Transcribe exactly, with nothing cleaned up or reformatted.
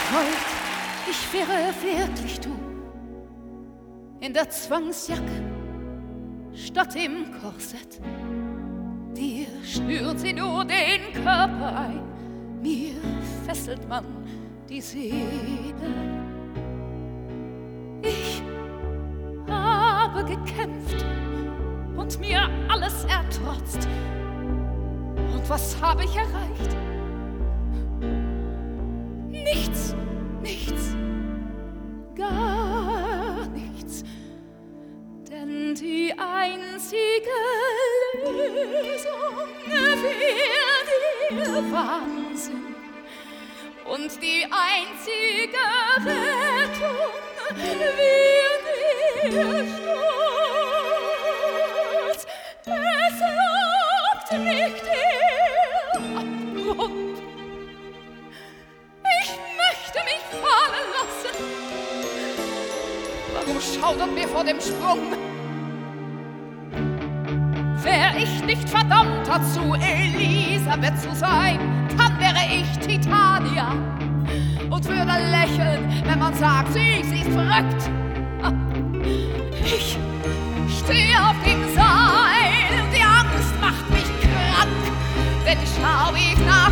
Gold, ich wäre wirklich du, in der Zwangsjacke statt im Korsett. Dir schnürt sie nur den Körper ein, mir fesselt man die Seele. Ich habe gekämpft und mir alles ertrotzt. Und was habe ich erreicht? Nichts, nichts, gar nichts. Denn die einzige Lösung für den Wahnsinn und die einzige Rettung wird ihr Sturz. Es lockt mich der Abgrund. Ich möchte mich fallen lassen. Warum schaudert mir vor dem Sprung? Wär ich nicht verdammt dazu, Elisabeth zu sein, dann wäre ich Titania und würde lächeln, wenn man sagt, sie, sie ist verrückt. Ich stehe auf dem Seil und die Angst macht mich krank, denn ich schau ich nach